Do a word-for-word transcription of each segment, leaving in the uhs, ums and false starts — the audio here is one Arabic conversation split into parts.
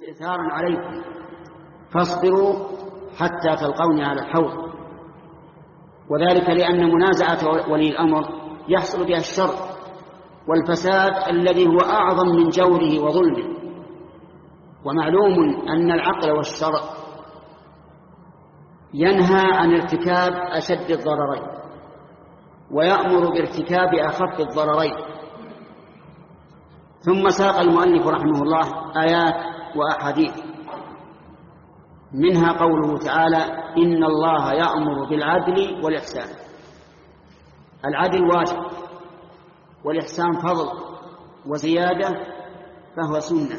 استئثارا عليكم فاصبروا حتى تلقوني على الحوض. وذلك لأن منازعة ولي الأمر يحصل بها الشر والفساد الذي هو أعظم من جوره وظلمه. ومعلوم أن العقل والشرع ينهى عن ارتكاب أشد الضررين ويأمر بارتكاب أخف الضررين. ثم ساق المؤلف رحمه الله آيات وأحاديث منها قوله تعالى: إن الله يأمر بالعدل والإحسان. العدل واجب والإحسان فضل وزيادة فهو سنة.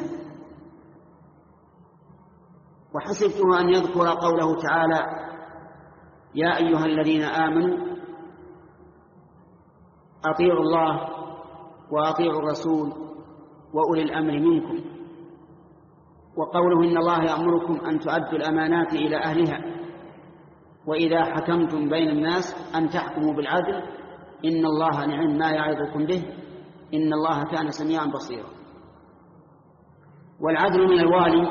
وحسبته أن يذكر قوله تعالى: يا أيها الذين آمنوا أطيعوا الله وأطيعوا الرسول وأولي الأمر منكم. وقوله: إن الله يأمركم أن تؤدوا الأمانات إلى أهلها وإذا حكمتم بين الناس أن تحكموا بالعدل إن الله نعم ما يعظكم به إن الله كان سميعا بصيرا. والعدل من الوالي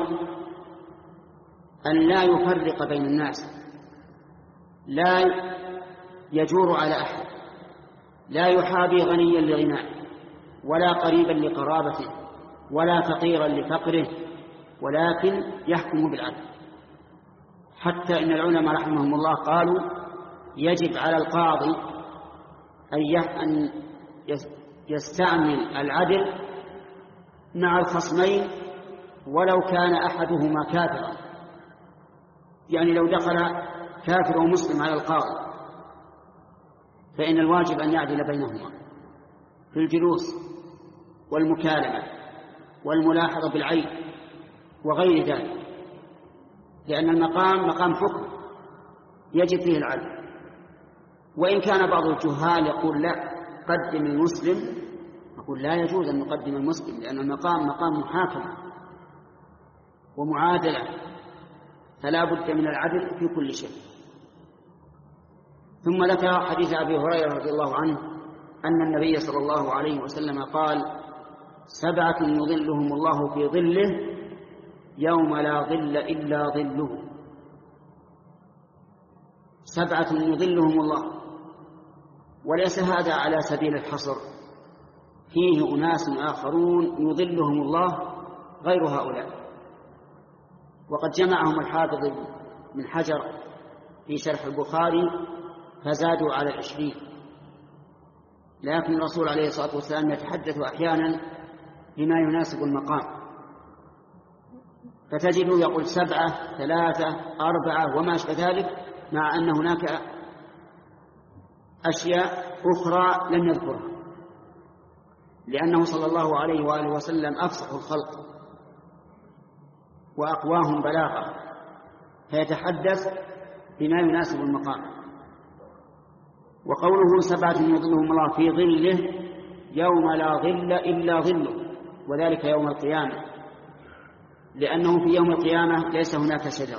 أن لا يفرق بين الناس، لا يجور على أحد، لا يحابي غنيا لغناه ولا قريبا لقرابته ولا فقيرا لفقره، ولكن يحكم بالعدل. حتى إن العلماء رحمهم الله قالوا: يجب على القاضي أن يستعمل العدل مع الخصمين ولو كان أحدهما كافرا. يعني لو دخل كافر ومسلم على القاضي فإن الواجب أن يعدل بينهما في الجلوس والمكالمة والملاحظة بالعين وغير ذلك، لأن المقام مقام حكم يجب فيه العدل. وإن كان بعض الجهال يقول: لا، قدم المسلم، نقول: لا يجوز أن نقدم المسلم، لأن المقام مقام محاكمة ومعادلة، فلا بد من العدل في كل شيء. ثم ذكر حديث أبي هريرة رضي الله عنه أن النبي صلى الله عليه وسلم قال: سبعة يظلهم الله في ظله يوم لا ظل إلا ظله. سبعة يظلهم الله، وليس هذا على سبيل الحصر، فيه أناس آخرون يظلهم الله غير هؤلاء. وقد جمعهم الحافظ من حجر في شرح البخاري فزادوا على العشرين، لكن الرسول عليه الصلاة والسلام يتحدث أحيانا بما يناسب المقام، فتجد يقول سبعة، ثلاثة، أربعة وما أشبه ذلك، مع أن هناك أشياء أخرى لم يذكرها، لأنه صلى الله عليه وآله وسلم أفصح الخلق وأقواهم بلاغة، فيتحدث بما يناسب المقام. وقوله: سبعة يظلهم الله في ظله يوم لا ظل إلا ظله، وذلك يوم القيامة، لأنه في يوم القيامة ليس هناك شجر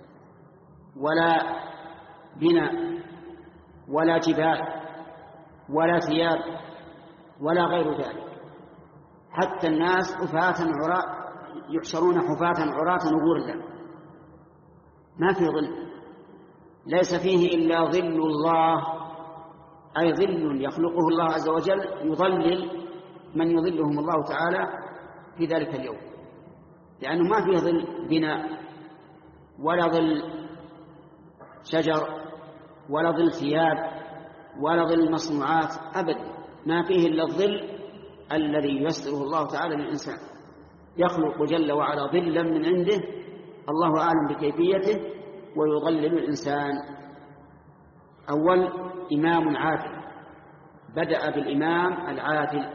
ولا بناء ولا جبال ولا ثياب ولا غير ذلك، حتى الناس حفاة عراة يحشرون حفاة عراة غرلا، ما في ظل، ليس فيه إلا ظل الله، أي ظل يخلقه الله عز وجل يظلل من يظلهم الله تعالى في ذلك اليوم، لأنه ما فيه ظل بناء ولا ظل شجر ولا ظل ثياب ولا ظل مصنوعات أبدا، ما فيه إلا الظل الذي يسره الله تعالى للإنسان، يخلق جل وعلا ظلا من عنده الله أعلم بكيفيته ويظلل الإنسان. أول إمام عادل، بدأ بالإمام العادل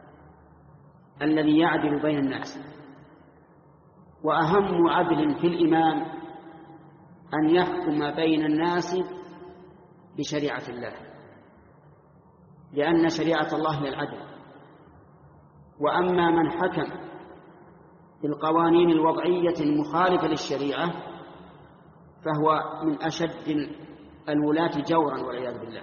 الذي يعدل بين الناس، وأهم عدل في الإمام أن يحكم بين الناس بشريعة الله، لأن شريعة الله هي العدل. وأما من حكم بالقوانين الوضعية المخالفة للشريعة فهو من أشد الولاة جورا والعياذ بالله،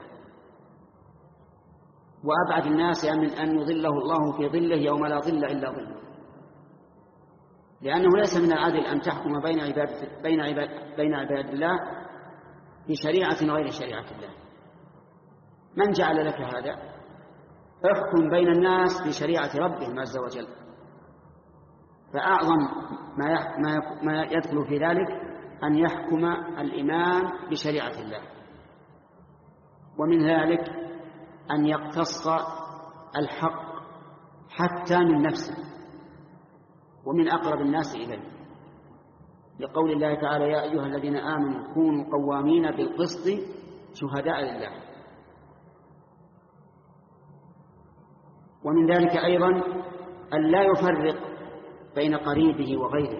وأبعد الناس من أن يظله الله في ظله يوم لا ظل إلا ظله، لأنه ليس من العدل أن تحكم بين عباد بين عباد بين عباد الله بشريعة غير شريعة الله. من جعل لك هذا؟ احكم بين الناس بشريعة ربهم عز وجل. فأعظم ما ما يدخل في ذلك أن يحكم الإمام بشريعة الله، ومن ذلك أن يقتص الحق حتى من نفسه ومن أقرب الناس إليه، لقول الله تعالى: يا أيها الذين آمنوا كونوا قوامين بالقسط شهداء لله. ومن ذلك أيضا أن لا يفرق بين قريبه وغيره،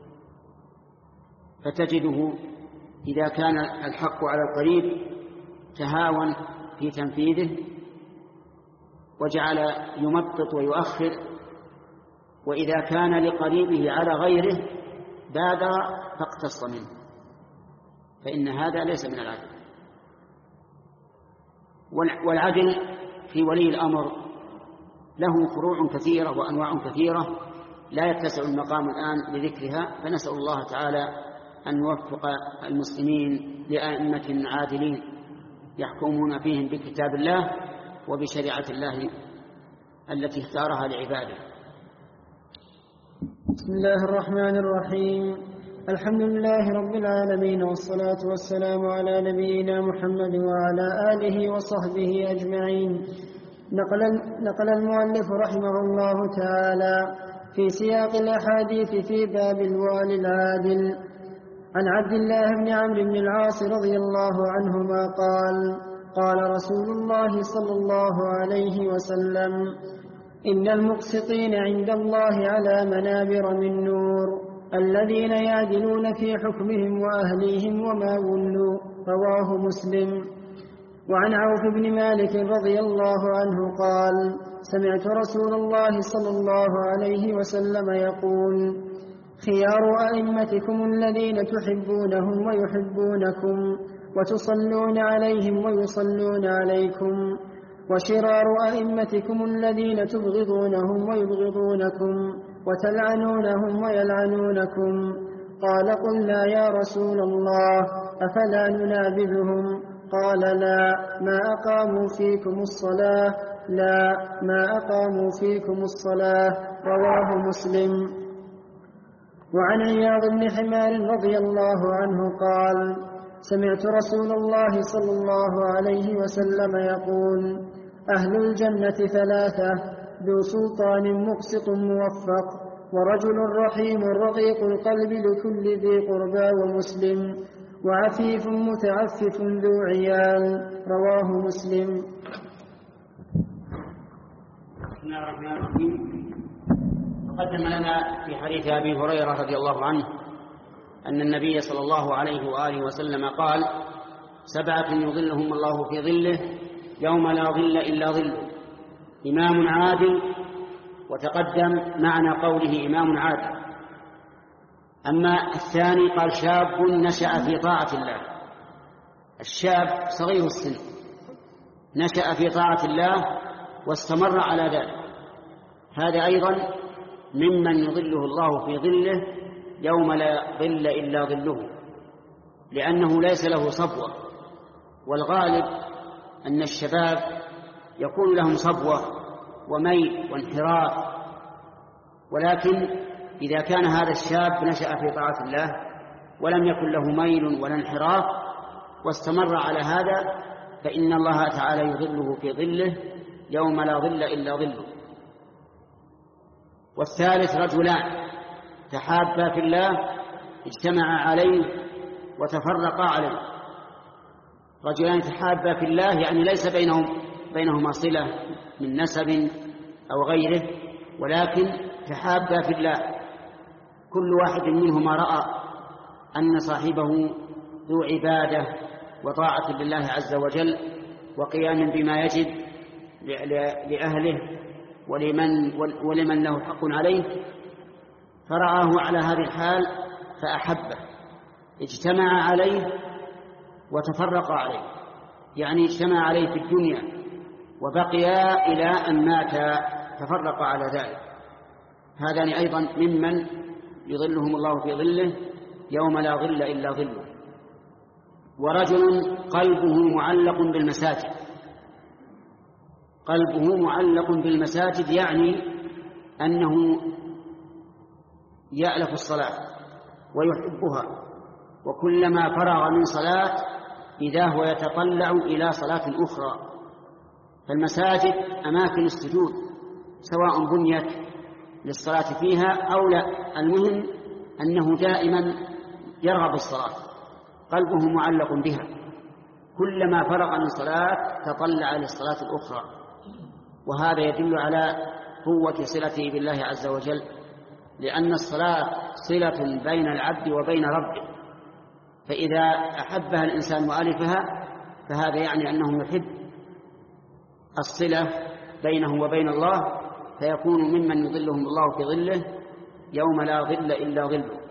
فتجده إذا كان الحق على القريب تهاون في تنفيذه وجعل يمطط ويؤخر، وإذا كان لقريبه على غيره بادر فاقتص منه، فإن هذا ليس من العدل. والعدل في ولي الأمر له فروع كثيرة وأنواع كثيرة لا يتسع المقام الآن لذكرها، فنسأل الله تعالى أن يوفق المسلمين لأئمة عادلين يحكمون فيهم بكتاب الله وبشريعة الله التي اختارها لعباده. بسم الله الرحمن الرحيم. الحمد لله رب العالمين، والصلاة والسلام على نبينا محمد وعلى آله وصحبه أجمعين. نقل, نقل المؤلف رحمه الله تعالى في سياق الأحاديث في باب الوالي العادل عن عبد الله بن عمرو بن العاص رضي الله عنهما قال: قال رسول الله صلى الله عليه وسلم: إن المقسطين عند الله على منابر من نور، الذين يعدلون في حكمهم وأهليهم وما ولوا. رواه مسلم. وعن عوف بن مالك رضي الله عنه قال: سمعت رسول الله صلى الله عليه وسلم يقول: خيار أئمتكم الذين تحبونهم ويحبونكم وتصلون عليهم ويصلون عليكم، وشرار أئمتكم الذين تبغضونهم ويبغضونكم وتلعنونهم ويلعنونكم. قال: قلنا يا رسول الله أفلا ننابذهم؟ قال: لا، ما أقاموا فيكم الصلاة لا ما أقاموا فيكم الصلاة. رواه مسلم. وعن عياض بن حمار رضي الله عنه قال: سمعت رسول الله صلى الله عليه وسلم يقول: أهل الجنة ثلاثة: ذو سلطان مقسط موفق، ورجل رحيم رقيق القلب لكل ذي قربى ومسلم، وعفيف متعفف ذو عيال. رواه مسلم. بسم الله الرحمن الرحيم. تقدم لنا في حديث أبي هريرة رضي الله عنه أن النبي صلى الله عليه وآله وسلم قال: سبعة يظلهم الله في ظله يوم لا ظل إلا ظله: إمام عادل. وتقدم معنى قوله إمام عادل. أما الثاني قال: شاب نشأ في طاعة الله. الشاب صغير السن نشأ في طاعة الله واستمر على ذلك، هذا أيضا ممن يظله الله في ظله يوم لا ظل إلا ظله، لأنه ليس له صبوة. والغالب أن الشباب يكون لهم صبوة وميل وانحراف، ولكن إذا كان هذا الشاب نشأ في طاعة الله ولم يكن له ميل ولا انحراف واستمر على هذا، فإن الله تعالى يظله في ظله يوم لا ظل إلا ظله. والثالث: رجلان تحابا في الله اجتمعا عليه وتفرقا عليه. رجلان تحابا في الله يعني ليس بينهم بينهما صلة من نسب أو غيره، ولكن تحابا في الله، كل واحد منهما رأى أن صاحبه ذو عبادة وطاعة لله عز وجل وقيام بما يجب لأهله ولمن, ولمن له حق عليه، فرآه على هذه الحال فأحبه، اجتمع عليه وتفرق عليه، يعني اجتمع عليه في الدنيا وبقيا إلى أن مات تفرق على ذلك. هذان أيضا ممن يظلهم الله في ظله يوم لا ظل إلا ظله. ورجل قلبه معلق بالمساجد، قلبه معلق بالمساجد يعني أنه يألف الصلاة ويحبها، وكلما فرغ من صلاة إذا هو يتطلع إلى صلاة أخرى. فالمساجد أماكن السجود سواء بنيت للصلاة فيها أو لا، المهم أنه دائما يرغب الصلاة، قلبه معلق بها، كلما فرغ من صلاة تطلع للصلاة الأخرى. وهذا يدل على قوة صلته بالله عز وجل، لأن الصلاة صلة بين العبد وبين ربه، فإذا أحبها الإنسان وألفها فهذا يعني أنه يحب الصلة بينه وبين الله، فيكون ممن يظلهم الله في ظله يوم لا ظل إلا ظله.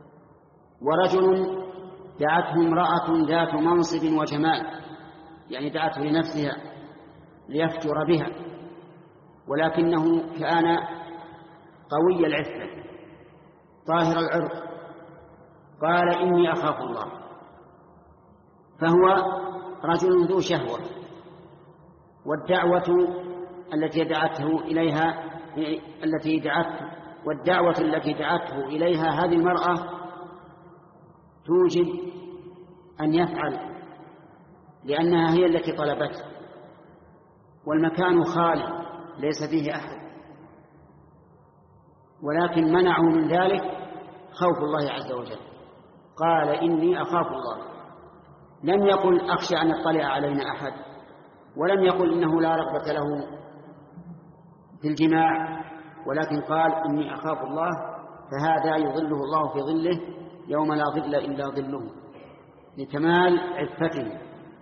ورجل دعته امرأة ذات منصب وجمال، يعني دعته لنفسها ليفجر بها، ولكنه كان قوي العفة طاهر العرق، قال إني أخاف الله، فهو رجل ذو شهوة، والدعوة التي دعته إليها التي دعته والدعوة التي دعته إليها هذه المرأة توجب أن يفعل، لأنها هي التي طلبته، والمكان خالي ليس فيه أحد، ولكن منعه من ذلك خوف الله عز وجل. قال إني أخاف الله، لم يقل أخشى أن يطلع علينا أحد، ولم يقل إنه لا رغبة له في الجماع، ولكن قال إني أخاف الله، فهذا يظله الله في ظله يوم لا ظل إلا ظله لكمال عفته.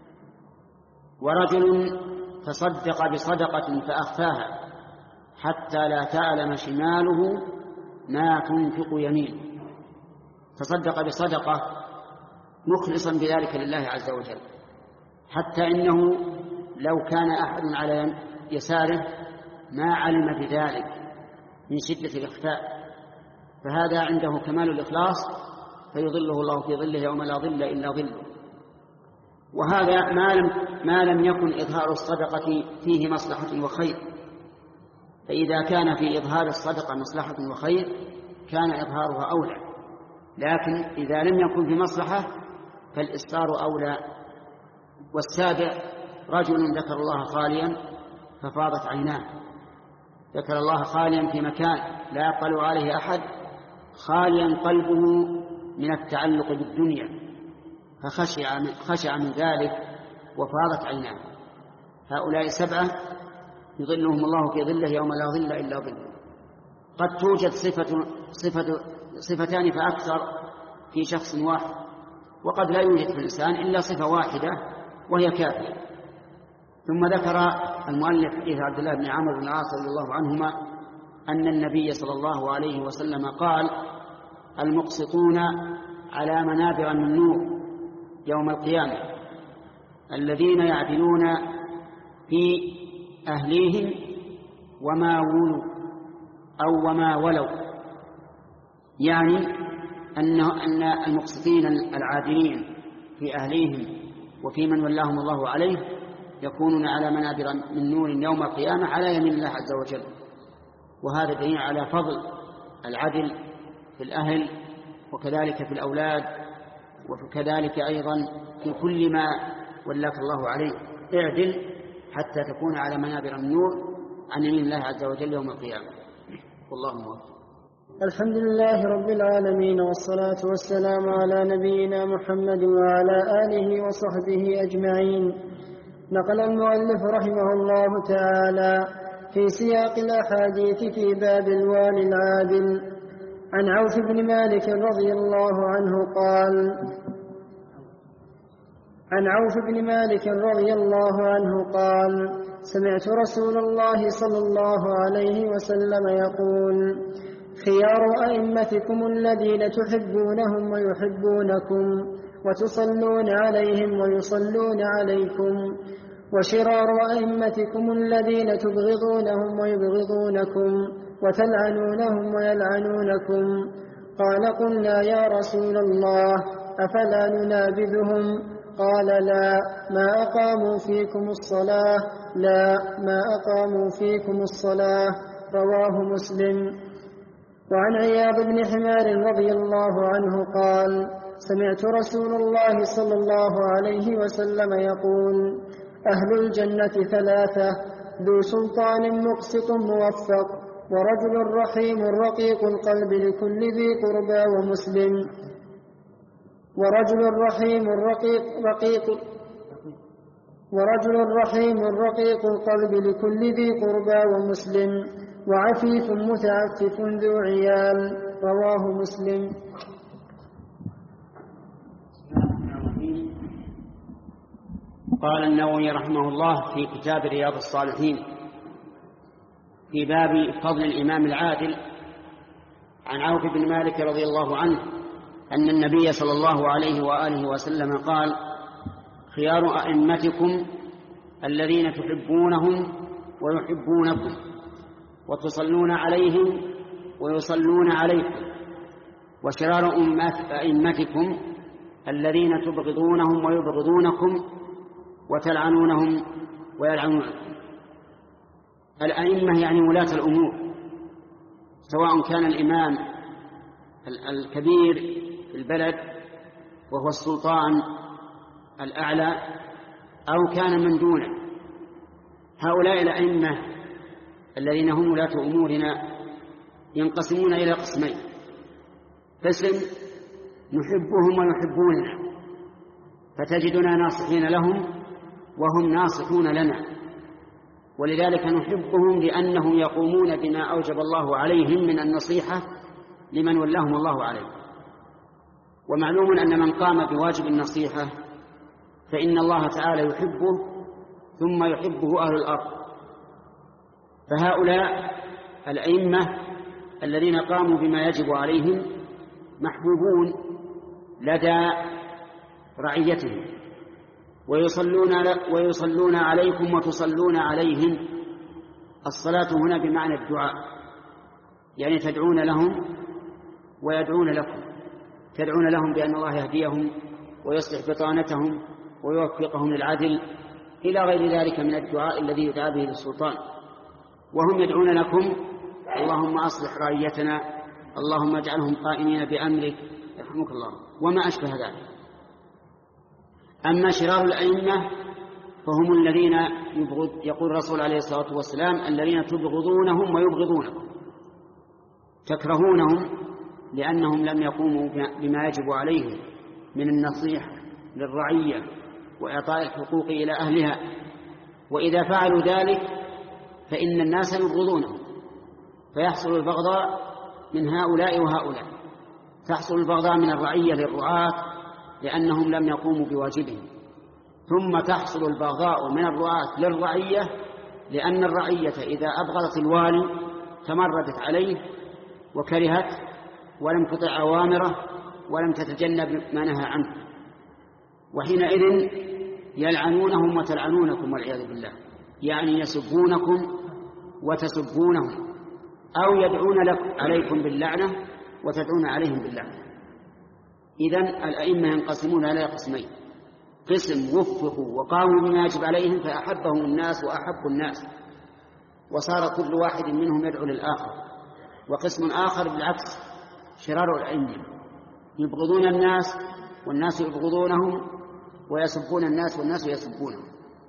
ورجل تصدق بصدقة فأخفاها حتى لا تعلم شماله ما تنفق يمينه، تصدق بصدقة مخلصا بذلك لله عز وجل، حتى إنه لو كان أحد على يساره ما علم بذلك من شدة الإخفاء، فهذا عنده كمال الإخلاص فيظله الله في ظله يوم لا ظل إلا ظله. وهذا ما لم, ما لم يكن إظهار الصدقة فيه مصلحة وخير، فإذا كان في إظهار الصدقة مصلحة وخير كان إظهارها أولى، لكن إذا لم يكن في مصلحة فالإصرار أولى. والسابع رجل ذكر الله خاليا ففاضت عيناه، ذكر الله خاليا في مكان لا يطلع عليه أحد، خاليا قلبه من التعلق بالدنيا، فخشع من, خشع من ذلك وفاضت عيناه. هؤلاء سبعة يظلهم الله في ظله يوم لا ظل إلا ظله. قد توجد صفة صفة صفتان فأكثر في شخص واحد، وقد لا يوجد في الإنسان إلا صفة واحدة وهي كافية. ثم ذكر المؤلف حديث عبد الله بن عمرو بن العاص رضي الله عنهما أن النبي صلى الله عليه وسلم قال: المقسطون على منابر من نور يوم القيامة الذين يعدلون في أهليهم وما ولوا أو وما ولوا، يعني أنه أن المقسطين العادلين في أهليهم وفي من ولاهم الله عليه يكونون على منابر من نور يوم القيامة على يمين الله عز وجل. وهذا دليل على فضل العدل في الأهل وكذلك في الأولاد، وكذلك أيضا في كل ما ولاك الله عليه. اعدل حتى تكون على منابر النور عن يمين الله عز وجل يوم القيامة. والله موفق. الحمد لله رب العالمين، والصلاة والسلام على نبينا محمد وعلى آله وصحبه أجمعين. نقل المؤلف رحمه الله تعالى في سياق الأحاديث في باب الوالي العادل عن عوف بن مالك رضي الله عنه قال عن عوف بن مالك رضي الله عنه قال سمعت رسول الله صلى الله عليه وسلم يقول: خيار أئمتكم الذين تحبونهم ويحبونكم وتصلون عليهم ويصلون عليكم، وشرار أئمتكم الذين تبغضونهم ويبغضونكم وتلعنونهم ويلعنونكم، قال قلنا يا رسول الله أفلا ننابذهم؟ قال لا ما أقاموا فيكم الصلاة لا ما أقاموا فيكم الصلاة. رواه مسلم. وعن عياض بن حمار رضي الله عنه قال سمعت رسول الله صلى الله عليه وسلم يقول أهل الجنة ثلاثة: ذو سلطان مقسط موفق، ورجل رحيم رقيق القلب لكل ذي قربى ومسلم ورجل رحيم رقيق رقيق ورجل رحيم رقيق القلب لكل ذي قربى ومسلم، وعفيف متعفف ذو عيال. رواه مسلم. قال النووي رحمه الله في كتاب رياض الصالحين في باب فضل الإمام العادل عن عوف بن مالك رضي الله عنه أن النبي صلى الله عليه وآله وسلم قال خيار أئمتكم الذين تحبونهم ويحبونكم وتصلون عليهم ويصلون عليكم، وشرار أئمتكم الذين تبغضونهم ويبغضونكم وتلعنونهم ويلعنونكم. الأئمة يعني ولاة الأمور، سواء كان الإمام الكبير في البلد وهو السلطان الأعلى أو كان من دونه. هؤلاء الأئمة الذين هم ولاة أمورنا ينقسمون إلى قسمين: قسم نحبهم ويحبوننا، فتجدنا ناصحين لهم وهم ناصحون لنا، ولذلك نحبهم لأنهم يقومون بما أوجب الله عليهم من النصيحة لمن ولاهم الله عليه. ومعلوم أن من قام بواجب النصيحة فإن الله تعالى يحبه ثم يحبه أهل الأرض. فهؤلاء الأئمة الذين قاموا بما يجب عليهم محبوبون لدى رعيتهم، ويصلون, ويصلون عليكم وتصلون عليهم. الصلاة هنا بمعنى الدعاء، يعني تدعون لهم ويدعون لكم، تدعون لهم بأن الله يهديهم ويصلح بطانتهم ويوفقهم للعدل إلى غير ذلك من الدعاء الذي يدعى به للسلطان، وهم يدعون لكم اللهم أصلح رعيتنا، اللهم اجعلهم قائمين بأمرك يرحمك الله، وما أشبه ذلك. أما شرار الأئمة فهم الذين يبغض، يقول الرسول عليه الصلاة والسلام الذين تبغضونهم ويبغضونكم، تكرهونهم لأنهم لم يقوموا بما يجب عليهم من النصيحة للرعية وإعطاء الحقوق إلى أهلها، وإذا فعلوا ذلك فإن الناس يبغضونهم، فيحصل البغضاء من هؤلاء وهؤلاء، تحصل البغضاء من الرعية للرعاة لأنهم لم يقوموا بواجبهم، ثم تحصل البغضاء من الرعاة للرعية لأن الرعية إذا أبغضت الوالي تمردت عليه وكرهت ولم تطع أوامره ولم تتجنب ما نهى عنه، وحينئذ يلعنونهم وتلعنونكم والعياذ بالله، يعني يسبونكم وتسبونهم، أو يدعون لكم عليكم باللعنة وتدعون عليهم باللعنة. إذن الأئمة ينقسمون إلى قسمين: قسم وفقوا وقاموا بما يجب عليهم فأحبهم الناس وأحبوا الناس وصار كل واحد منهم يدعو للآخر، وقسم آخر بالعكس شرار الأئمة يبغضون الناس والناس يبغضونهم ويسبون الناس والناس يسبونهم.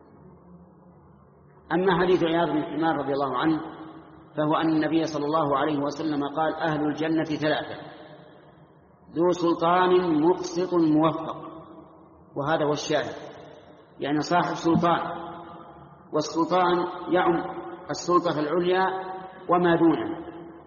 أما حديث عياض بن حمار رضي الله عنه فهو أن النبي صلى الله عليه وسلم قال أهل الجنة ثلاثة: ذو سلطان مقسط موفق، وهذا هو الشاهد، يعني صاحب سلطان، والسلطان يعم السلطة العليا وما دونه.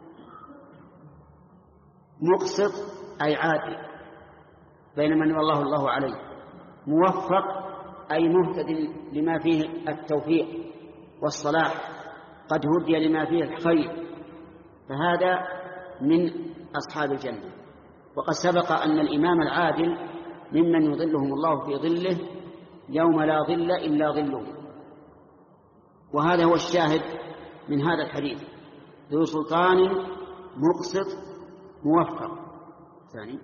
مقسط أي عادل بين من والله الله عليه، موفق أي مهتد لما فيه التوفيق والصلاح، قد هدي لما فيه الخير، فهذا من أصحاب الجنة. وقد سبق أن الإمام العادل ممن يظلهم الله في ظله يوم لا ظل إلا ظله، وهذا هو الشاهد من هذا الحديث: ذو سلطان مقسط موفق. ثاني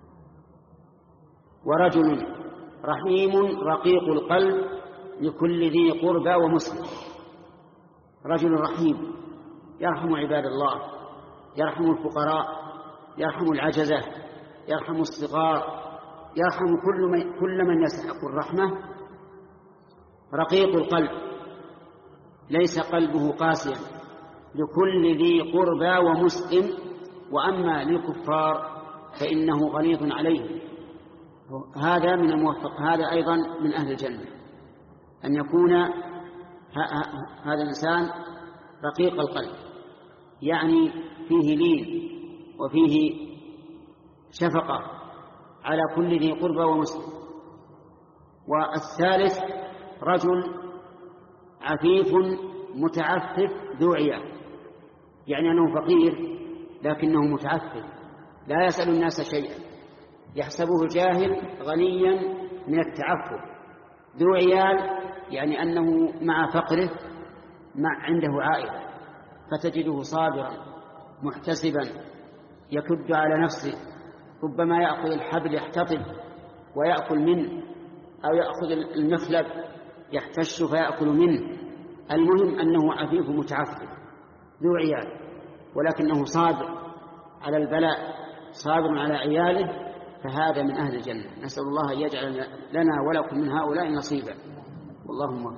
ورجل رحيم رقيق القلب لكل ذي قربى ومسلم. رجل رحيم يرحم عباد الله، يرحم الفقراء، يرحم العجزة، يرحم الصغار، يرحم كل من, كل من يستحق الرحمة. رقيق القلب ليس قلبه قاسيا، لكل ذي قربى ومسلم. وأما للكفار فإنه غليظ عليهم. هذا من الموفق، هذا أيضا من أهل الجنة، أن يكون هذا الإنسان رقيق القلب، يعني فيه لين وفيه شفقة على كل ذي قربى ومسلم. والثالث رجل عفيف متعفف ذو عيال، يعني أنه فقير لكنه متعفف لا يسأل الناس شيئا، يحسبه الجاهل غنيا من التعفف. ذو عيال يعني أنه مع فقره مع عنده عائلة، فتجده صابرا محتسبا يكد على نفسه، ربما يأخذ الحبل يحتطب ويأكل منه، أو يأخذ المخلب يحتش فيأكل منه. المهم أنه عفيف متعفف ذو عيال، ولكنه صابر على البلاء، صابر على عياله، فهذا من أهل الجنة. نسأل الله أن يجعل لنا ولكم من هؤلاء نصيبا. اللهم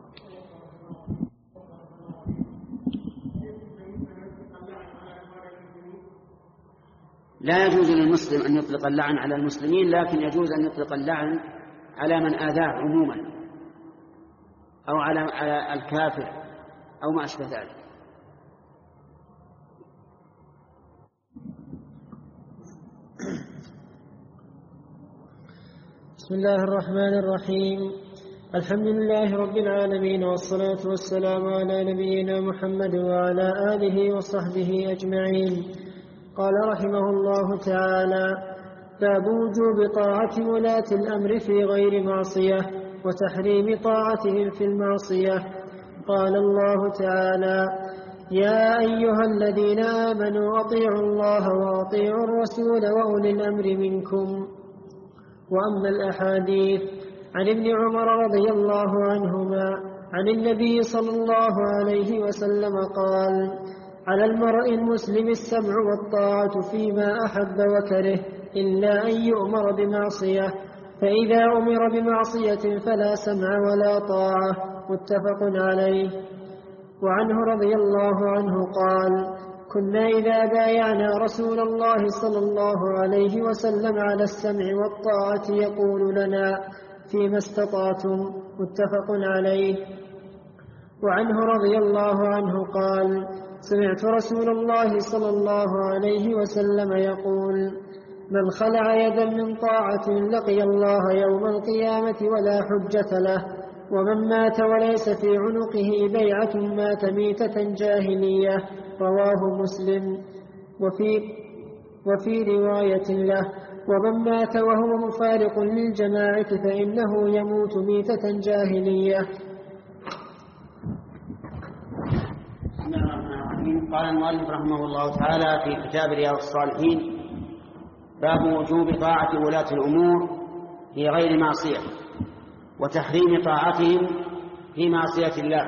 لا يجوز للمسلم أن يطلق اللعن على المسلمين، لكن يجوز أن يطلق اللعن على من آذاه عموما، أو على على الكافر أو ما أشبه ذلك. بسم الله الرحمن الرحيم. الحمد لله رب العالمين، والصلاة والسلام على نبينا محمد وعلى آله وصحبه أجمعين. قال رحمه الله تعالى: باب وجوب طاعة ولاة الأمر في غير معصية وتحريم طاعتهم في المعصية. قال الله تعالى: يا أيها الذين آمنوا أطيعوا الله وأطيعوا الرسول وأولي الأمر منكم. وأما الأحاديث عن ابن عمر رضي الله عنهما عن النبي صلى الله عليه وسلم قال: على المرء المسلم السمع والطاعة فيما أحب وكره، إلا أن يؤمر بمعصية، فإذا أمر بمعصية فلا سمع ولا طاعة. متفق عليه. وعنه رضي الله عنه قال: كنا إذا بايعنا رسول الله صلى الله عليه وسلم على السمع والطاعة يقول لنا: فيما استطعتم. متفق عليه. وعنه رضي الله عنه قال: سمعت رسول الله صلى الله عليه وسلم يقول: من خلع يدا من طاعة لقي الله يوم القيامة ولا حجة له، ومن مات وليس في عنقه بيعة مات ميتة جاهلية. رواه مسلم. وفي, وفي رواية له: ومن مات وهو مفارق للجماعة فإنه يموت ميتة جاهلية. قال المؤلف رحمه الله تعالى في كتاب رياض الصالحين: باب وجوب طاعة ولاة الأمور في غير معصية وتحريم طاعتهم في معصية الله.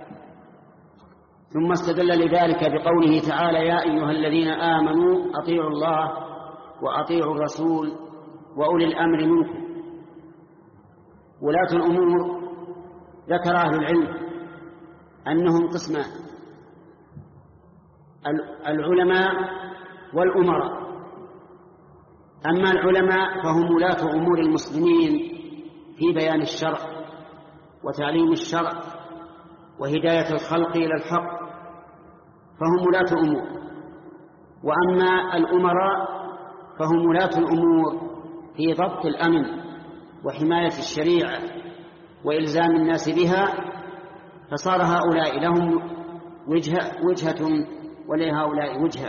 ثم استدل لذلك بقوله تعالى: يا أيها الذين آمنوا أطيعوا الله وأطيعوا الرسول وأولي الأمر منكم. ولاة الأمور ذكر أهل العلم أنهم قسمان: العلماء والأمراء. أما العلماء فهم ولاة أمور المسلمين في بيان الشرع وتعليم الشرع وهداية الخلق إلى الحق، فهم ولاة أمور. وأما الأمراء فهم ولاة الأمور في ضبط الأمن وحماية الشريعة وإلزام الناس بها، فصار هؤلاء لهم وجهة, وجهة ولهؤلاء وجهة.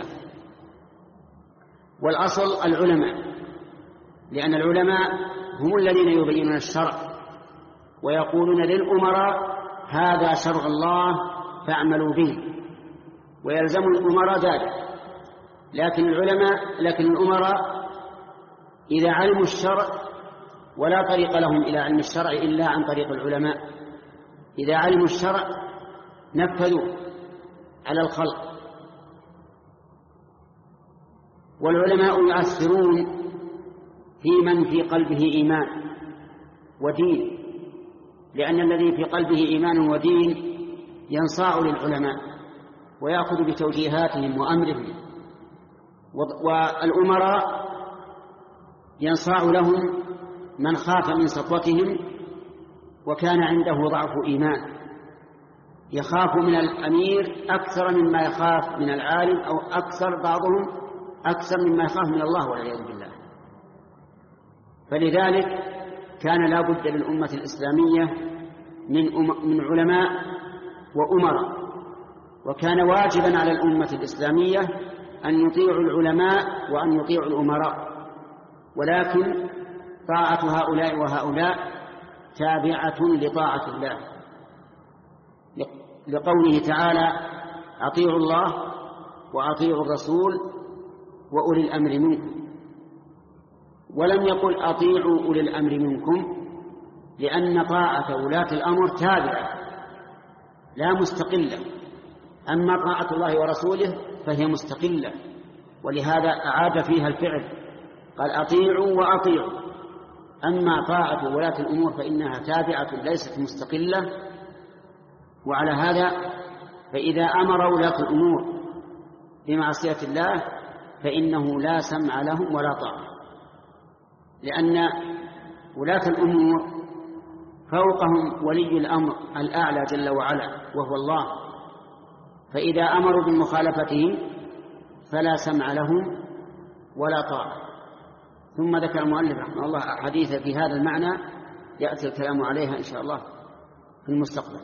والأصل العلماء، لأن العلماء هم الذين يبينون الشرع ويقولون للأمراء: هذا شرع الله فاعملوا به، ويلزم الأمراء ذلك. لكن العلماء لكن الأمراء إذا علموا الشرع ولا طريق لهم إلى علم الشرع إلا عن طريق العلماء، إذا علموا الشرع نفذوا على الخلق. والعلماء يؤثرون في من في قلبه إيمان ودين، لأن الذي في قلبه إيمان ودين ينصاع للعلماء ويأخذ بتوجيهاتهم وأمرهم، والأمراء ينصاع لهم من خاف من سطوتهم وكان عنده ضعف إيمان، يخاف من الأمير أكثر مما يخاف من العالم، أو أكثر بعضهم أكثر مما يخاف من الله والعياذ بالله. فلذلك كان لا بد للأمة الإسلامية من, أم من علماء وأمراء، وكان واجبا على الأمة الإسلامية أن يطيعوا العلماء وأن يطيعوا الأمراء، ولكن طاعة هؤلاء وهؤلاء تابعة لطاعة الله، لقوله تعالى: أطيعوا الله وأطيعوا الرسول وأولي الأمر منكم. ولم يقل أطيعوا أولي الأمر منكم، لأن طاعة ولاة الأمر تابعة لا مستقلة، أما طاعة الله ورسوله فهي مستقلة، ولهذا أعاد فيها الفعل، قال أطيعوا وأطيعوا. أما طاعة ولاة الأمور فإنها تابعة ليست مستقلة. وعلى هذا فإذا أمر ولاة الأمور بمعصية الله فإنه لا سمع لهم ولا طاعة، لأن ولاة الأمور فوقهم ولي الأمر الأعلى جل وعلا وهو الله، فإذا أمروا بمخالفته فلا سمع لهم ولا طاعة. ثم ذكر المؤلف رحمه الله حديث في هذا المعنى يأتي الكلام عليها إن شاء الله في المستقبل.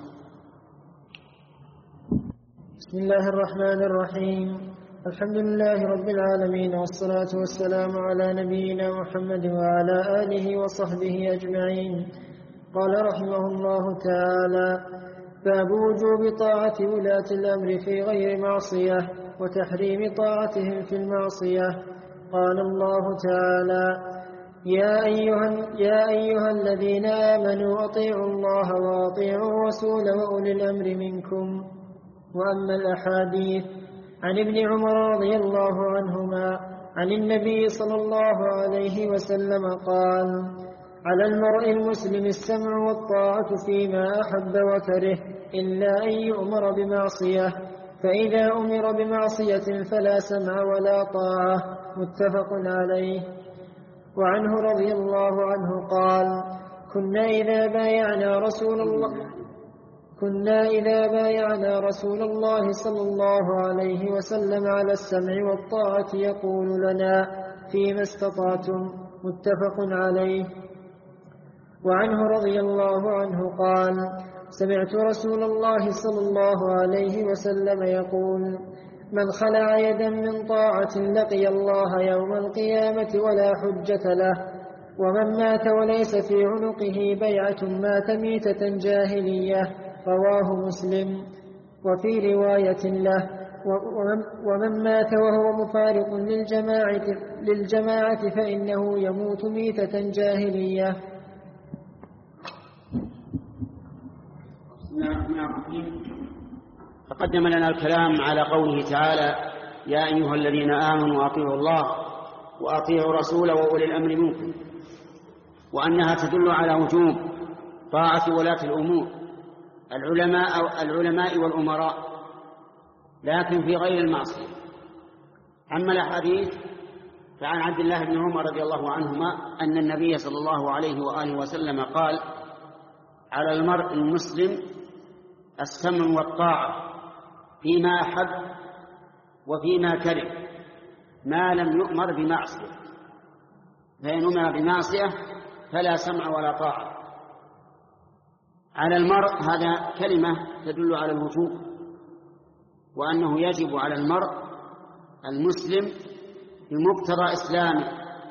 بسم الله الرحمن الرحيم. الحمد لله رب العالمين، والصلاة والسلام على نبينا محمد وعلى آله وصحبه أجمعين. قال رحمه الله تعالى: باب وجوب طاعة ولاة الأمر في غير معصية وتحريم طاعتهم في المعصية. قال الله تعالى: يا أيها, يا أيها الذين آمنوا أطيعوا الله وأطيعوا الرسول وأولي الأمر منكم. وأما الأحاديث عن ابن عمر رضي الله عنهما عن النبي صلى الله عليه وسلم قال: على المرء المسلم السمع والطاعة فيما أحب وكره إلا أن يؤمر بمعصية، فإذا أمر بمعصية فلا سمع ولا طاعة. متفق عليه. وعنه رضي الله عنه قال: كنا إذا بايعنا رسول الله كنا إذا بايعنا رسول الله صلى الله عليه وسلم على السمع والطاعة يقول لنا: فيما استطعتم. متفق عليه. وعنه رضي الله عنه قال: سمعت رسول الله صلى الله عليه وسلم يقول: من خلع يدا من طاعة لقي الله يوم القيامة ولا حجة له، ومن مات وليس في عنقه بيعة مات ميتة جاهلية. رواه مسلم. وفي رواية له: ومن مات وهو مفارق للجماعة, للجماعة فإنه يموت ميتة جاهلية. تقدم لنا الكلام على قوله تعالى: يا أيها الذين آمنوا أطيعوا الله وأطيعوا الرسول وأولي الأمر منكم، وأنها تدل على وجوب طاعة ولاة الأمور العلماء, العلماء والأمراء، لكن في غير المعصية. أما الأحاديث فعن عبد الله بن عمر رضي الله عنهما أن النبي صلى الله عليه وآله وسلم قال: على المرء المسلم السمع والطاعة فيما أحب وفيما كره ما لم يؤمر بمعصية، فإن أمر بمعصية فلا سمع ولا طاعة. على المرء هذا كلمة تدل على الوجوب، وأنه يجب على المرء المسلم بمقتضى إسلامه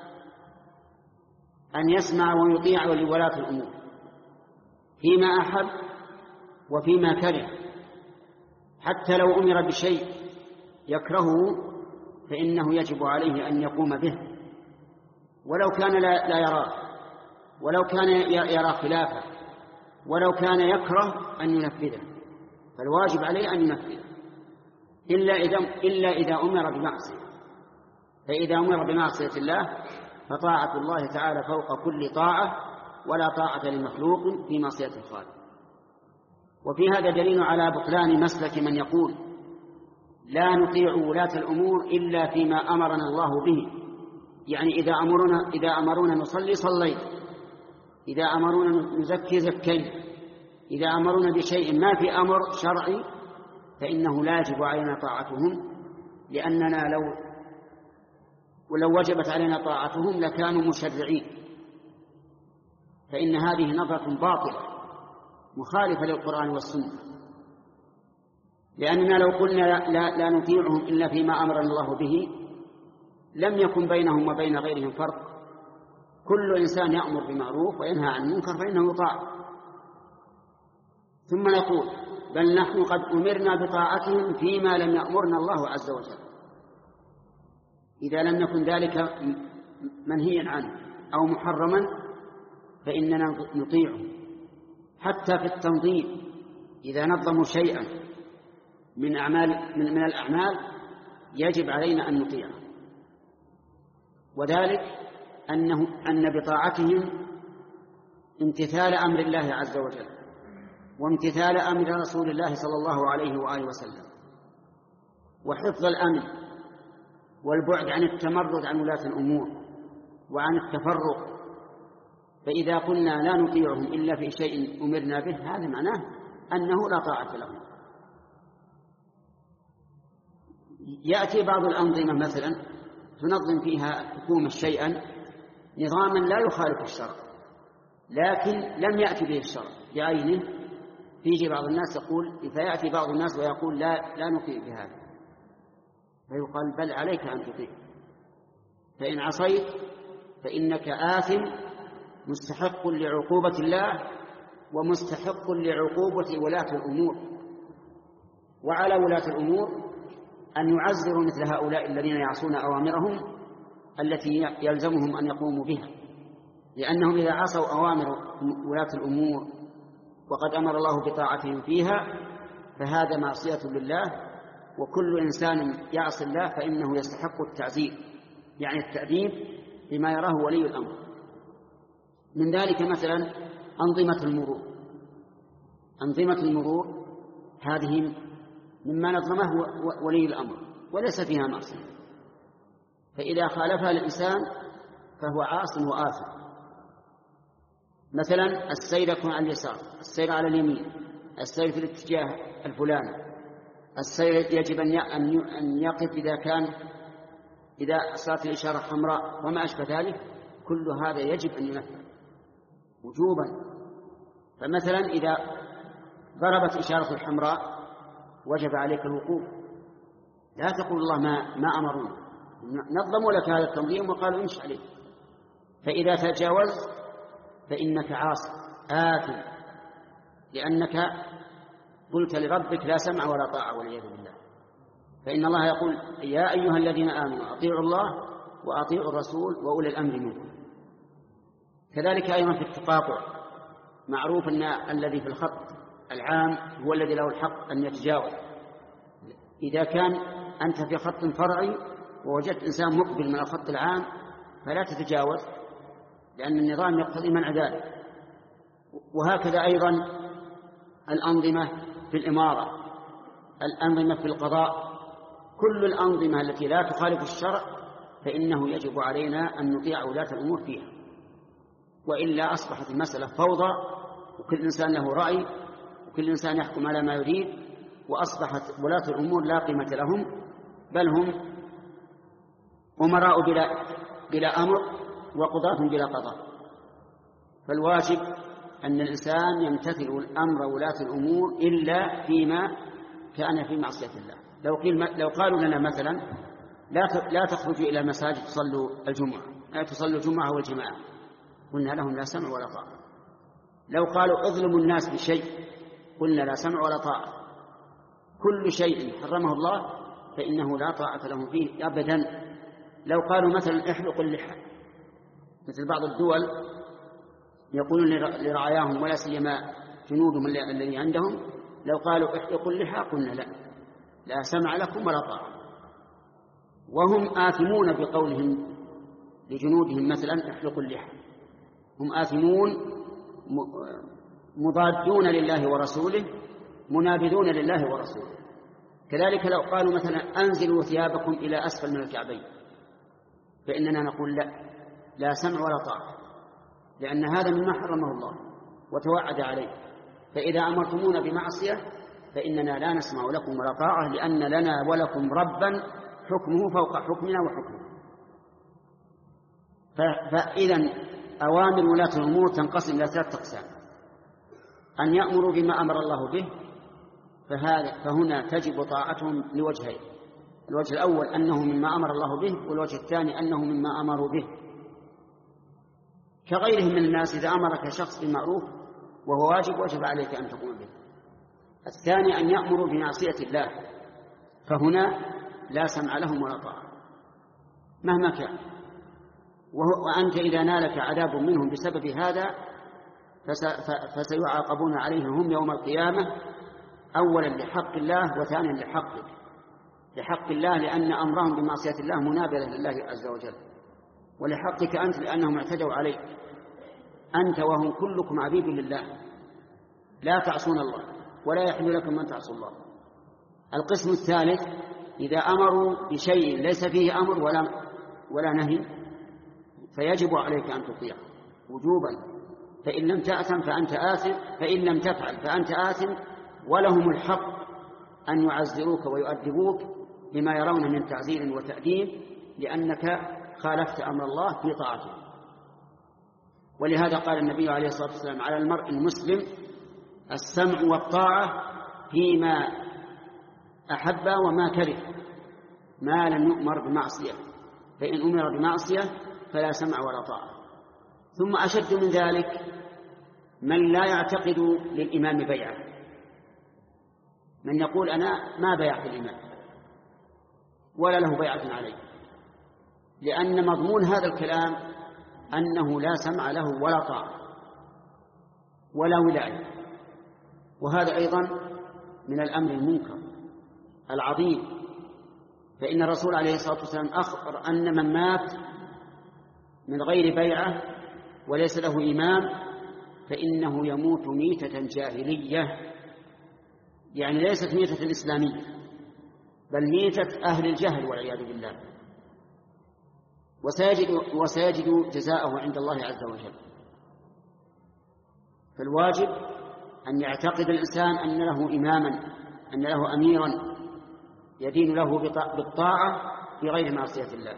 أن يسمع ويطيع لولاة الأمور فيما أحب وفيما كره، حتى لو أمر بشيء يكرهه فإنه يجب عليه أن يقوم به، ولو كان لا, لا يراه، ولو كان يرى خلافه، ولو كان يكره أن ينفذه، فالواجب عليه أن ينفذه إلا إذا, إلا إذا أمر بمعصية. فإذا أمر بمعصية الله فطاعة الله تعالى فوق كل طاعة، ولا طاعة لمخلوق في معصية الخالق. وفي هذا دليل على بطلان مسلك من يقول لا نطيع ولاة الأمور إلا فيما أمرنا الله به، يعني إذا أمرنا, إذا أمرونا نصلي صلينا، إذا أمرونا نزكي زكينا، إذا أمرونا بشيء ما في أمر شرعي فإنه لا يجب علينا طاعتهم، لأننا لو ولو وجبت علينا طاعتهم لكانوا مشرعين. فإن هذه نظرة باطلة مخالفة للقرآن والسنة، لأننا لو قلنا لا, لا, لا نطيعهم إلا فيما أمرنا الله به لم يكن بينهم وبين غيرهم فرق. كل إنسان يأمر بمعروف وينهى عن منكر فإنه يطاع. ثم نقول بل نحن قد أمرنا بطاعتهم فيما لم يأمرنا الله عز وجل. إذا لم يكن ذلك منهيا عنه أو محرما فإننا نطيعه. حتى في التنظيم إذا نظموا شيئا من أعمال من, من الأعمال يجب علينا أن نطيعه، وذلك أنه أن بطاعتهم امتثال أمر الله عز وجل وامتثال أمر رسول الله صلى الله عليه وآله وسلم، وحفظ الأمن والبعد عن التمرد عن ولاة الأمور وعن التفرق. فإذا قلنا لا نطيعهم إلا في شيء أمرنا به هذا معناه أنه لا طاعة لهم. يأتي بعض الأنظمة مثلا تنظم فيها حكومة شيئا نظاما لا يخالف الشرع لكن لم يأتي به الشرع بعينه، فيجي بعض الناس يقول فيأتي بعض الناس ويقول لا, لا نطيع بهذا، فيقال بل عليك أن تطيع، فإن عصيت فإنك آثم مستحق لعقوبة الله ومستحق لعقوبة ولاة الأمور. وعلى ولاة الأمور أن يعزروا مثل هؤلاء الذين يعصون أوامرهم التي يلزمهم أن يقوموا بها، لأنهم إذا عصوا أوامر ولاة الأمور وقد أمر الله بطاعتهم فيها فهذا معصية لله، وكل إنسان يعصي الله فإنه يستحق التعزير، يعني التأديب بما يراه ولي الأمر. من ذلك مثلا أنظمة المرور. أنظمة المرور هذه مما نظمه ولي الأمر وليس فيها معصية، فإذا خالفها الإنسان فهو عاص وآثم. مثلا السير يكون على اليسار، السير على اليمين، السير في الاتجاه الفلاني، السير يجب أن يقف إذا كان إذا صارت الإشارة حمراء وما أشبه ذلك، كل هذا يجب أن ينفذ وجوبا. فمثلا إذا ضربت إشارة الحمراء وجب عليك الوقوف، لا تقول الله ما, ما أمرونا، نظموا لك هذا التنظيم وقالوا امشي عليه. فإذا تجاوز فإنك عاص آثم، لأنك قلت لربك لا سمع ولا طاعة والعياذ بالله. فإن الله يقول يا أيها الذين آمنوا أطيعوا الله وأطيعوا الرسول وأولي الأمر منكم. كذلك أيضا في التقاطع معروف أن الذي في الخط العام هو الذي له الحق أن يتجاوز. إذا كان أنت في خط فرعي ووجدت إنسان مقبل من الخط العام فلا تتجاوز، لأن النظام يقتضي منع ذلك. وهكذا أيضا الأنظمة في الإمارة، الأنظمة في القضاء، كل الأنظمة التي لا تخالف الشرع فإنه يجب علينا أن نطيع ولاة الأمور فيها، وإلا أصبحت المسألة فوضى وكل إنسان له رأي وكل إنسان يحكم على ما يريد، وأصبحت ولاة الأمور لا قيمة لهم، بل هم أمراء بلا, بلا أمر وقضاة بلا قضاء. فالواجب أن الإنسان يمتثل الأمر ولاة الأمور إلا فيما كان في معصية الله. لو, قيل لو قالوا لنا مثلا لا لا تخرجوا إلى المساجد تصلوا الجمعة، لا تصلوا الجمعة والجماعة، قلنا لهم لا سمع ولا طاعة. لو قالوا اظلموا الناس بشيء قلنا لا سمع ولا طاعة. كل شيء حرمه الله فإنه لا طاعة لهم فيه أبدا. لو قالوا مثلا احلقوا اللحى مثل بعض الدول يقولون لرعاياهم ولا سيما جنودهم الذي عندهم لو قالوا احلقوا اللحى قلنا لا لا سمع لكم ولا طاعة، وهم آثمون بقولهم لجنودهم مثلا احلقوا اللحى، هم آثمون مضادون لله ورسوله منابذون لله ورسوله. كذلك لو قالوا مثلا أنزلوا ثيابكم إلى أسفل من الكعبين فإننا نقول لا لا سمع ولا طاعة، لأن هذا مما حرمه الله وتوعد عليه، فإذا أمرتمونا بمعصية فإننا لا نسمع لكم ولا طاعة، لأن لنا ولكم ربا حكمه فوق حكمنا وحكمه. فإذا أوامر ولاة الأمور تنقسم إلى ثلاثة أقسام: أن يأمروا بما أمر الله به، فهذا فهنا تجب طاعتهم لوجهين: الوجه الأول أنه مما أمر الله به، والوجه الثاني أنه مما أمروا به، كغيرهم من الناس إذا أمرك شخص بالمعروف وهو واجب وجب عليك أن تقوم به. الثاني أن يأمروا بمعصية الله، فهنا لا سمع لهم ولا طاعة مهما كان، وأنت إذا نالك عذاب منهم بسبب هذا فسيعاقبون عليه هم يوم القيامة، أولا لحق الله وثانيا لحقك. لحق الله لأن أمرهم بمعصية الله منابذة لله عز وجل، ولحقك أنت لأنهم اعتدوا عليك، أنت وهم كلكم عبيد لله لا تعصون الله ولا يحل لكم من تعصوا الله. القسم الثالث إذا أمروا بشيء ليس فيه أمر ولا, ولا نهي فيجب عليك أن تطيع وجوبا، فإن لم تأثم فأنت آثم، فإن لم تفعل فأنت آثم، ولهم الحق أن يعزروك ويؤدبوك بما يرون من تعزير وتأديب لأنك خالفت أمر الله في طاعته. ولهذا قال النبي عليه الصلاة والسلام: على المرء المسلم السمع والطاعة فيما أحب وما كره ما لم يؤمر بمعصية، فإن أمر بمعصية فلا سمع ولا طاعة. ثم أشد من ذلك من لا يعتقد للإمام بيعة، من يقول أنا ما بيعت الإمام ولا له بيعة عليه، لأن مضمون هذا الكلام أنه لا سمع له ولا طاعة ولا ولاية، وهذا أيضا من الأمر المنكر العظيم. فإن الرسول عليه الصلاة والسلام أخبر أن من مات من غير بيعة وليس له إمام فإنه يموت ميتة جاهلية، يعني ليست ميتة إسلامية بل ميتة أهل الجهل والعياذ بالله، وسيجد, وسيجد جزاءه عند الله عز وجل. فالواجب أن يعتقد الإنسان أن له إماما، أن له أميرا يدين له بالطاعة في غير معصية الله.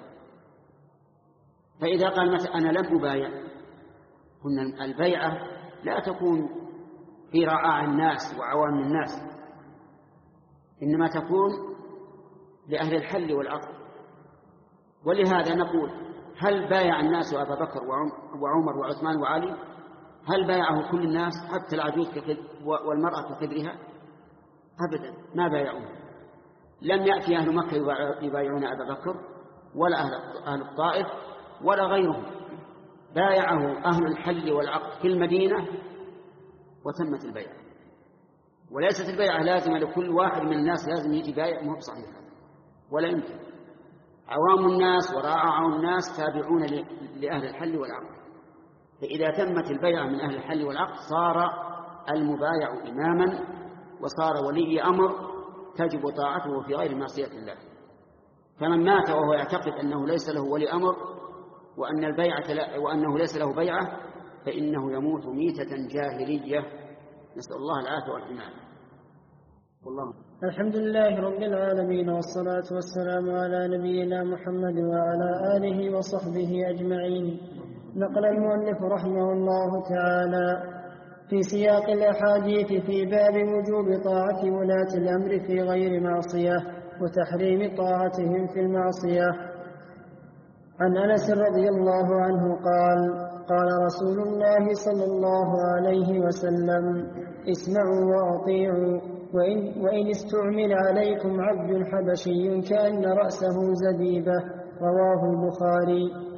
فإذا قال مثلا أنا لم أبايع، قلنا البيعة لا تكون في رعاع الناس وعوام الناس، إنما تكون لأهل الحل والعقد. ولهذا نقول: هل بايع الناس أبا بكر وعمر وعثمان وعلي؟ هل بايعه كل الناس حتى العجوز والمرأة ككبرها؟ أبدا ما بايعوه. لم يأتي أهل مكة يبايعون أبا بكر ولا أهل الطائف ولا غيرهم، بايعه أهل الحل والعقد في المدينة وتمت البيعة. وليست البيعة لازمة لكل واحد من الناس لازم يجي بايع، مو بصحيح ولا يمكن. عوام الناس ورعاع الناس تابعون لأهل الحل والعقد، فإذا تمت البيعة من أهل الحل والعقد صار المبايع إماما وصار ولي أمر تجب طاعته في غير معصية الله. فمن مات وهو يعتقد أنه ليس له ولي أمر وأن البيعة لا وأنه ليس له بيعة فإنه يموت ميتة جاهلية، نسأل الله العافية والعافية. والله الحمد لله رب العالمين، والصلاة والسلام على نبينا محمد وعلى آله وصحبه أجمعين. نقل المؤلف رحمه الله تعالى في سياق الأحاديث في باب وجوب طاعة ولاة الأمر في غير معصية وتحريم طاعتهم في المعصية. عن أنس رضي الله عنه قال: قال رسول الله صلى الله عليه وسلم: اسمعوا وأطيعوا، وإن, وإن استعمل عليكم عبد حبشي كأن رأسه زبيبة. رواه البخاري.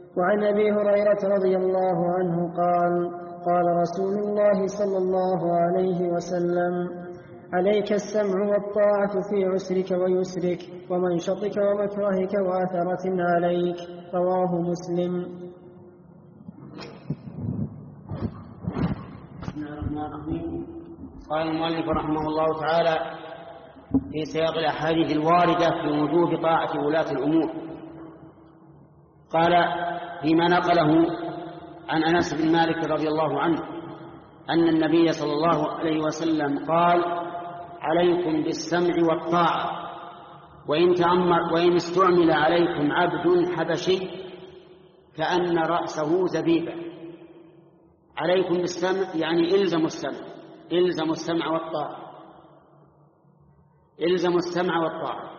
وعن أبي هريرة رضي الله عنه قال قال رسول الله صلى الله عليه وسلم عليك السمع والطاعة في عسرك ويسرك ومنشطك ومكرهك وأثرة عليك. رواه مسلم. بسم الله الرحمن الرحيم. قال المؤلف رحمه الله تعالى في سياق الأحاديث الواردة في وجوب طاعة ولاة الأمور، قال فيما نقله عن أنس بن مالك رضي الله عنه أن النبي صلى الله عليه وسلم قال عليكم بالسمع والطاعة وإن تأمر وإن استعمل عليكم عبد حبشي كأن رأسه زبيبة. عليكم بالسمع يعني إلزموا السمع، إلزموا السمع والطاعة، إلزموا السمع والطاعة.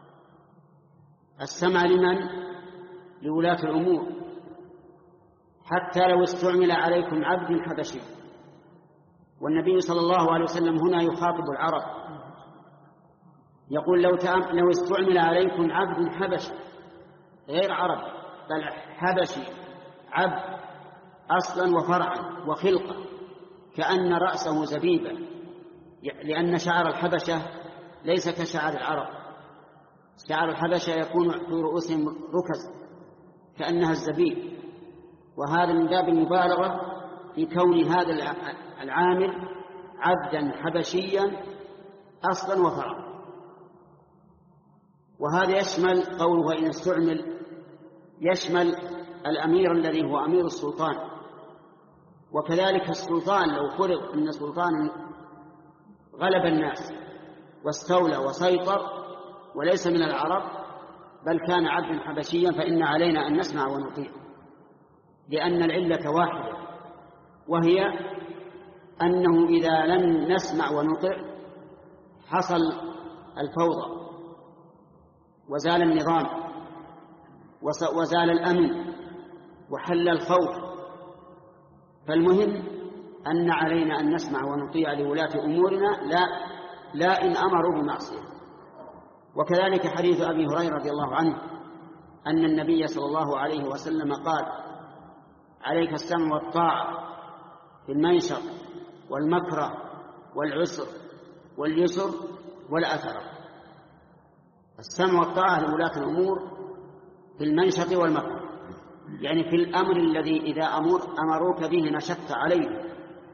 السمع لمن؟ لولاة الأمور، حتى لو استعمل عليكم عبد حبشي. والنبي صلى الله عليه وسلم هنا يخاطب العرب، يقول لو, لو استعمل عليكم عبد حبشي غير عرب بل حبشي، عبد أصلا وفرعا وخلقا، كأن رأسه زبيبة، لأن شعر الحبشة ليس كشعر العرب. شعر الحبشة يكون في رؤوسهم ركز كأنها الزبيب، وهذا من باب المبالغة في كون هذا العامل عبدا حبشيا أصلا وفرعا. وهذا يشمل قوله إن استعمل، يشمل الأمير الذي هو أمير السلطان. وكذلك السلطان لو فرض أن سلطان غلب الناس واستولى وسيطر وليس من العرب بل كان عبدا حبشيا فإن علينا أن نسمع ونطيع، لأن العلة واحدة، وهي أنه إذا لم نسمع ونطع حصل الفوضى وزال النظام وزال الأمن وحل الخوف. فالمهم أن علينا أن نسمع ونطيع لولاة أمورنا، لا, لا إن أمروا بمعصية. وكذلك حديث أبي هريرة رضي الله عنه أن النبي صلى الله عليه وسلم قال عليك السمع والطاعة في المنشط والمكره والعسر واليسر والأثر. السمع والطاعة لولاة الأمور في المنشط والمكره، يعني في الأمر الذي إذا أمر أمروك به نشطت عليه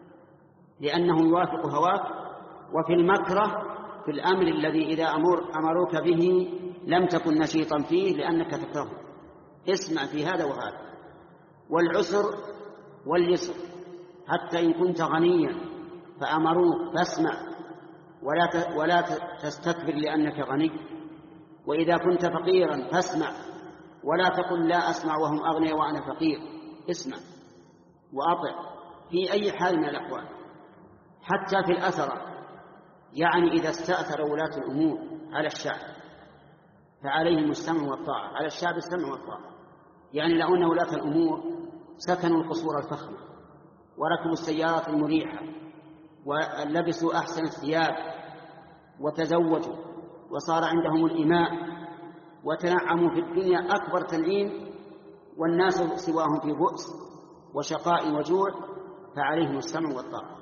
لأنه يوافق هواك، وفي المكره في الأمر الذي إذا أمر أمروك به لم تكن نشيطا فيه لأنك تكرهه. اسمع في هذا وهذا. والعسر واليسر، حتى إن كنت غنيا فأمروك فاسمع ولا ولا تستكبر لأنك غني، وإذا كنت فقيرا فاسمع ولا تقل لا أسمع وهم أغنياء وأنا فقير. اسمع وأطع في أي حال من الأحوال، حتى في الأثر. يعني إذا استأثر ولاة الأمور على الشعب فعليهم السمع والطاعة، على الشعب السمع والطاعة. يعني لو أن ولاة الأمور سكنوا القصور الفخمة وركبوا السيارات المريحة ولبسوا أحسن الثياب وتزوجوا وصار عندهم الإماء وتنعموا في الدنيا أكبر تنعيم والناس سواهم في بؤس وشقاء وجوع، فعليهم السمع والطاعة،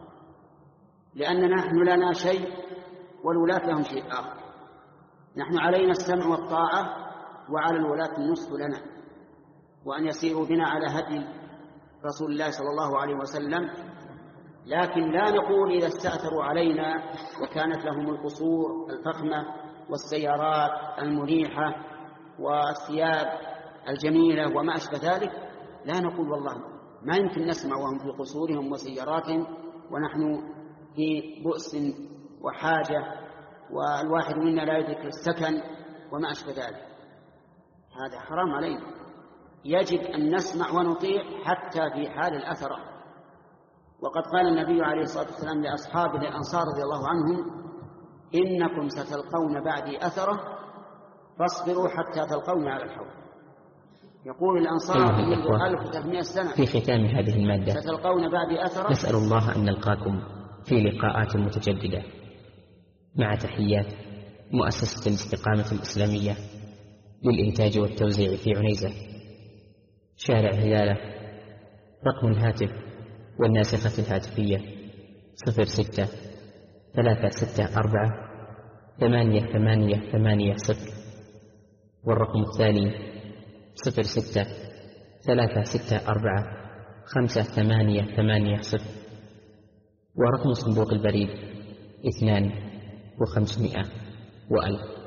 لأن نحن لنا شيء والولاة لهم شيء آخر. نحن علينا السمع والطاعة وعلى الولاة النصح لنا، وأن يسيروا بنا على هدي رسول الله صلى الله عليه وسلم. لكن لا نقول إذا استأثروا علينا وكانت لهم القصور الفخمة والسيارات المريحة والثياب الجميلة وما أشبه ذلك، لا نقول والله ما يمكن نسمع وهم في قصورهم وسياراتهم ونحن في بؤس وحاجة والواحد منا لا يدرك السكن وما أشبه ذلك. هذا حرام علينا. يجب أن نسمع ونطيع حتى في حال الأثر. وقد قال النبي عليه الصلاة والسلام لأصحابه الأنصار رضي الله عنهم إنكم ستلقون بعدي أثرة فاصبروا حتى تلقون على الحوض. يقول الأنصار منذ ألف وثلاثمائة سنة في ختام هذه المادة ستلقون بعدي أثرة. نسأل الله أن نلقاكم في لقاءات متجددة، مع تحيات مؤسسة الاستقامة الإسلامية للإنتاج والتوزيع في عنيزة. شارع هلالة. رقم الهاتف والناسخة الهاتفية صفر ستة ثلاثة ستة أربعة ثمانية ثمانية ثمانية صفر. والرقم الثاني صفر ستة ثلاثة ستة أربعة خمسة ثمانية ثمانية صفر. ورقم صندوق البريد اثنان وخمسمائة وألف.